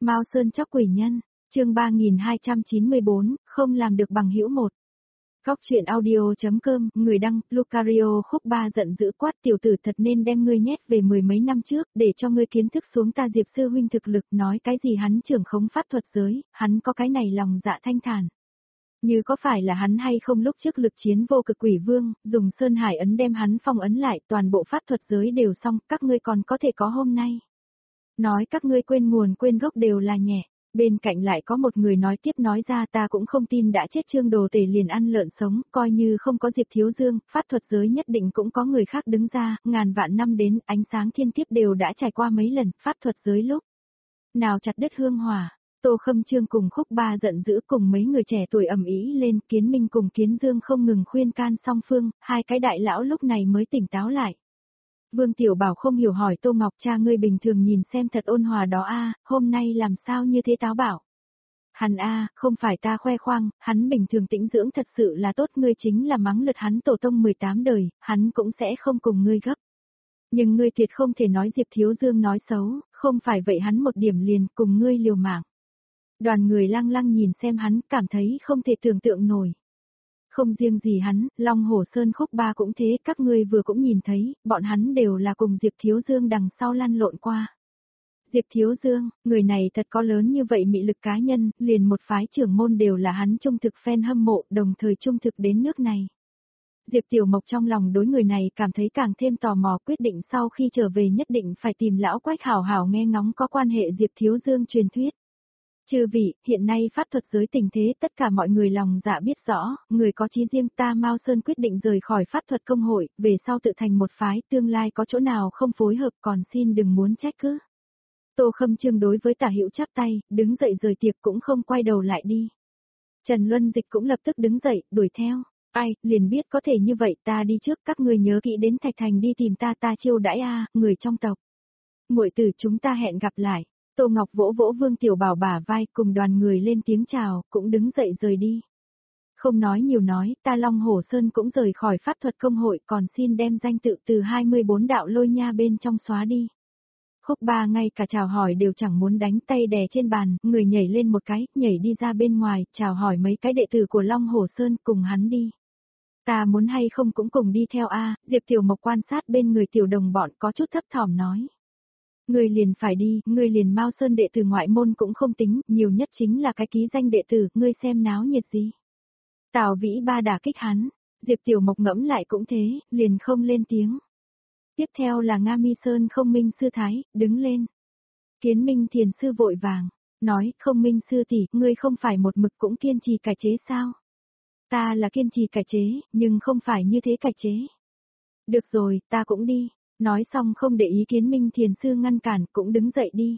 Mao Sơn chóc quỷ nhân, chương 3294, không làm được bằng hữu một. Góc chuyện audio.com, người đăng, Lucario Khúc Ba giận dữ quát tiểu tử thật nên đem ngươi nhét về mười mấy năm trước, để cho ngươi kiến thức xuống ta Diệp sư huynh thực lực nói cái gì hắn trưởng khống pháp thuật giới, hắn có cái này lòng dạ thanh thản. Như có phải là hắn hay không lúc trước lực chiến vô cực quỷ vương, dùng Sơn Hải ấn đem hắn phong ấn lại toàn bộ pháp thuật giới đều xong, các ngươi còn có thể có hôm nay. Nói các ngươi quên nguồn quên gốc đều là nhẹ. Bên cạnh lại có một người nói tiếp nói ra ta cũng không tin đã chết Trương Đồ Tể liền ăn lợn sống, coi như không có Diệp Thiếu Dương, pháp thuật giới nhất định cũng có người khác đứng ra, ngàn vạn năm đến ánh sáng thiên kiếp đều đã trải qua mấy lần, pháp thuật giới lúc nào chặt đứt hương hỏa. Tô Khâm Trương cùng Khúc Ba giận dữ cùng mấy người trẻ tuổi ầm ĩ lên, Kiến Minh cùng Kiến Dương không ngừng khuyên can song phương, hai cái đại lão lúc này mới tỉnh táo lại. Vương Tiểu Bảo không hiểu hỏi Tô Ngọc cha ngươi bình thường nhìn xem thật ôn hòa đó a, hôm nay làm sao như thế táo bảo. Hắn a, không phải ta khoe khoang, hắn bình thường tĩnh dưỡng thật sự là tốt, ngươi chính là mắng lượt hắn tổ tông 18 đời, hắn cũng sẽ không cùng ngươi gấp. Nhưng ngươi tuyệt không thể nói Diệp Thiếu Dương nói xấu, không phải vậy hắn một điểm liền cùng ngươi liều mạng. Đoàn người lăng lăng nhìn xem hắn, cảm thấy không thể tưởng tượng nổi. Không riêng gì hắn, Long Hổ Sơn Khúc Ba cũng thế, các ngươi vừa cũng nhìn thấy, bọn hắn đều là cùng Diệp Thiếu Dương đằng sau lăn lộn qua. Diệp Thiếu Dương, người này thật có lớn như vậy mị lực cá nhân, liền một phái trưởng môn đều là hắn trung thực fan hâm mộ, đồng thời trung thực đến nước này. Diệp Tiểu Mộc trong lòng đối người này cảm thấy càng thêm tò mò, quyết định sau khi trở về nhất định phải tìm lão Quách hảo hảo nghe ngóng có quan hệ Diệp Thiếu Dương truyền thuyết. Chư vị, hiện nay pháp thuật giới tình thế tất cả mọi người lòng dạ biết rõ, người có chí riêng ta Mao Sơn quyết định rời khỏi pháp thuật công hội, về sau tự thành một phái, tương lai có chỗ nào không phối hợp còn xin đừng muốn trách cứ. Tô Khâm Trương đối với Tả Hữu chắp tay, đứng dậy rời tiệc cũng không quay đầu lại đi. Trần Luân Dịch cũng lập tức đứng dậy, đuổi theo. Ai, liền biết có thể như vậy ta đi trước, các người nhớ kỹ đến Thạch Thành đi tìm ta chiêu đãi a, người trong tộc. Muội tử chúng ta hẹn gặp lại. Tô Ngọc vỗ vỗ Vương Tiểu Bảo bả vai cùng đoàn người lên tiếng chào, cũng đứng dậy rời đi. Không nói nhiều nói, ta Long Hổ Sơn cũng rời khỏi pháp thuật công hội còn xin đem danh tự từ 24 đạo lôi nha bên trong xóa đi. Khúc Ba ngay cả chào hỏi đều chẳng muốn đánh tay đè trên bàn, người nhảy lên một cái, nhảy đi ra bên ngoài, chào hỏi mấy cái đệ tử của Long Hổ Sơn cùng hắn đi. Ta muốn hay không cũng cùng đi theo a, Diệp Tiểu Mộc quan sát bên người tiểu đồng bọn có chút thấp thỏm nói. Ngươi liền phải đi, ngươi liền Mao Sơn đệ tử ngoại môn cũng không tính, nhiều nhất chính là cái ký danh đệ tử, ngươi xem náo nhiệt gì. Tào Vĩ Ba đả kích hắn, Diệp Tiểu Mộc ngẫm lại cũng thế, liền không lên tiếng. Tiếp theo là Nga Mi Sơn Không Minh Sư Thái, đứng lên. Kiến Minh Thiền Sư vội vàng, nói, Không Minh Sư tỷ, ngươi không phải một mực cũng kiên trì cải chế sao? Ta là kiên trì cải chế, nhưng không phải như thế cải chế. Được rồi, ta cũng đi. Nói xong không để ý Kiến Minh Thiền Sư ngăn cản cũng đứng dậy đi.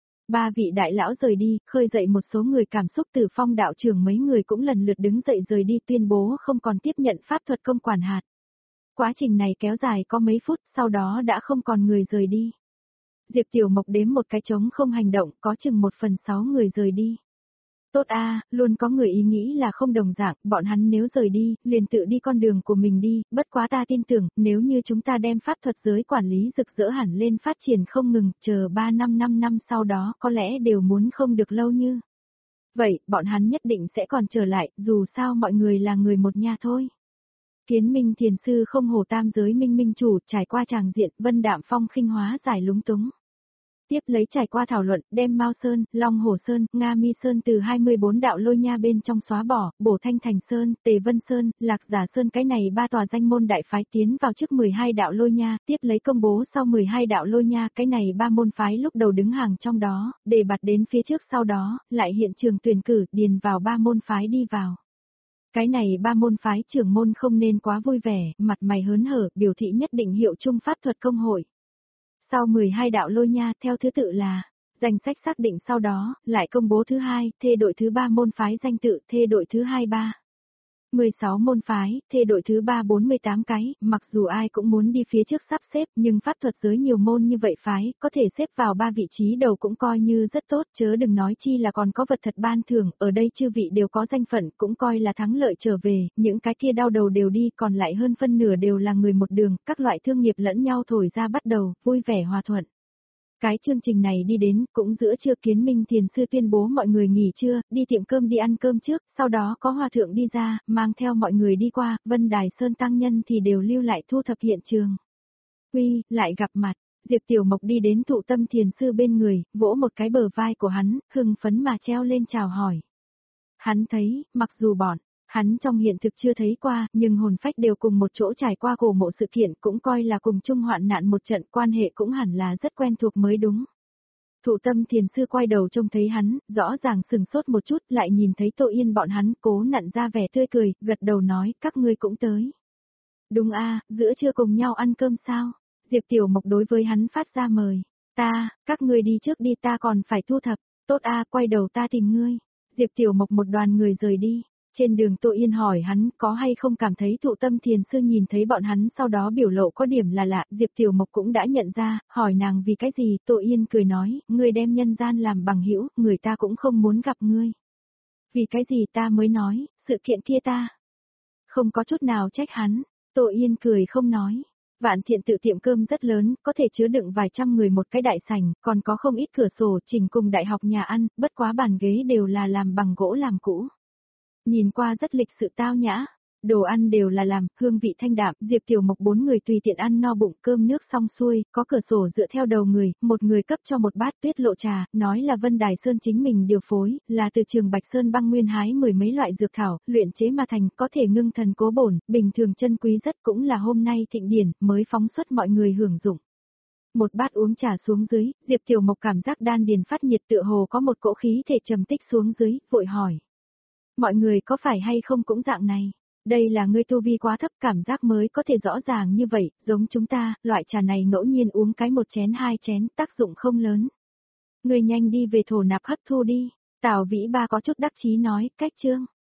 Ba vị đại lão rời đi, khơi dậy một số người cảm xúc từ Phong đạo trưởng mấy người cũng lần lượt đứng dậy rời đi tuyên bố không còn tiếp nhận pháp thuật công quản hạt. Quá trình này kéo dài có mấy phút sau đó đã không còn người rời đi. Diệp Tiểu Mộc đếm một cái trống không hành động có chừng 1/6 người rời đi. Tốt a, luôn có người ý nghĩ là không đồng dạng, bọn hắn nếu rời đi, liền tự đi con đường của mình đi, bất quá ta tin tưởng, nếu như chúng ta đem pháp thuật giới quản lý rực rỡ hẳn lên phát triển không ngừng, chờ 5 năm sau đó có lẽ đều muốn không được lâu như. Vậy, bọn hắn nhất định sẽ còn trở lại, dù sao mọi người là người một nhà thôi. Kiến Minh Thiền Sư không hổ tam giới minh minh chủ, trải qua tràng diện, Vân Đạm Phong khinh hóa giải lúng túng. Tiếp lấy trải qua thảo luận, đem Mao Sơn, Long Hổ Sơn, Nga Mi Sơn từ 24 đạo lôi nha bên trong xóa bỏ, bổ Thanh Thành Sơn, Tề Vân Sơn, Lạc Giả Sơn cái này ba tòa danh môn đại phái tiến vào trước 12 đạo lôi nha, tiếp lấy công bố sau 12 đạo lôi nha cái này ba môn phái lúc đầu đứng hàng trong đó, để bạt đến phía trước sau đó, lại hiện trường tuyển cử, điền vào ba môn phái đi vào. Cái này ba môn phái trưởng môn không nên quá vui vẻ, mặt mày hớn hở, biểu thị nhất định hiệu chung pháp thuật công hội. Sau 12 đạo lôi nha theo thứ tự là, danh sách xác định sau đó, lại công bố thứ hai, thê đội thứ 3 môn phái danh tự, thê đội thứ 23. 16 môn phái, thê đội thứ 3 48 cái, mặc dù ai cũng muốn đi phía trước sắp xếp nhưng pháp thuật giới nhiều môn như vậy phái, có thể xếp vào 3 vị trí đầu cũng coi như rất tốt, chớ đừng nói chi là còn có vật thật ban thưởng, ở đây chư vị đều có danh phận cũng coi là thắng lợi trở về, những cái kia đau đầu đều đi còn lại hơn phân nửa đều là người một đường, các loại thương nghiệp lẫn nhau thổi ra bắt đầu, vui vẻ hòa thuận. Cái chương trình này đi đến, cũng giữa trưa Kiến Minh Thiền Sư tuyên bố mọi người nghỉ trưa, đi tiệm cơm đi ăn cơm trước, sau đó có hòa thượng đi ra, mang theo mọi người đi qua, Vân Đài Sơn tăng nhân thì đều lưu lại thu thập hiện trường. Uy, lại gặp mặt, Diệp Tiểu Mộc đi đến Thụ Tâm Thiền Sư bên người, vỗ một cái bờ vai của hắn, hưng phấn mà treo lên chào hỏi. Hắn thấy, mặc dù hắn trong hiện thực chưa thấy qua, nhưng hồn phách đều cùng một chỗ trải qua cổ mộ sự kiện, cũng coi là cùng chung hoạn nạn một trận, quan hệ cũng hẳn là rất quen thuộc mới đúng. Thụ Tâm Thiền Sư quay đầu trông thấy hắn, rõ ràng sừng sốt một chút, lại nhìn thấy Tô Yên bọn hắn, cố nặn ra vẻ tươi cười, gật đầu nói, các ngươi cũng tới. Đúng a, giữa trưa cùng nhau ăn cơm sao? Diệp Tiểu Mộc đối với hắn phát ra mời. Các ngươi đi trước đi, ta còn phải thu thập. Tốt a, quay đầu ta tìm ngươi. Diệp Tiểu Mộc một đoàn người rời đi. Trên đường Tô Yên hỏi hắn có hay không cảm thấy Thụ Tâm Thiền Sư nhìn thấy bọn hắn sau đó biểu lộ có điểm là lạ, Diệp Tiểu Mộc cũng đã nhận ra, hỏi nàng vì cái gì, Tô Yên cười nói, ngươi đem nhân gian làm bằng hữu, người ta cũng không muốn gặp ngươi. Vì cái gì ta mới nói, sự kiện kia ta không có chút nào trách hắn, Tô Yên cười không nói. Vạn Thiện tự tiệm cơm rất lớn, có thể chứa đựng vài trăm người một cái đại sảnh, còn có không ít cửa sổ chỉnh cùng đại học nhà ăn, bất quá bàn ghế đều là làm bằng gỗ làm cũ. Nhìn qua rất lịch sự tao nhã, đồ ăn đều là làm, hương vị thanh đạm, Diệp Tiểu Mộc 4 người tùy tiện ăn no bụng, cơm nước xong xuôi, có cửa sổ dựa theo đầu người, một người cấp cho một bát Tuyết Lộ trà, nói là Vân Đài Sơn chính mình điều phối, là từ trường Bạch Sơn băng nguyên hái mười mấy loại dược thảo, luyện chế mà thành, có thể ngưng thần cố bổn, bình thường chân quý rất, cũng là hôm nay thịnh điển, mới phóng xuất mọi người hưởng dụng. Một bát uống trà xuống dưới, Diệp Tiểu Mộc cảm giác đan điền phát nhiệt, tựa hồ có một cỗ khí thể trầm tích xuống dưới, vội hỏi. Mọi người có phải hay không cũng dạng này? Đây là ngươi tu vi quá thấp, cảm giác mới có thể rõ ràng như vậy, giống chúng ta, loại trà này ngẫu nhiên uống cái 1 chén 2 chén, tác dụng không lớn. Ngươi nhanh đi về thổ nạp hấp thu đi. Tào Vĩ Ba có chút đắc chí nói, cách chương.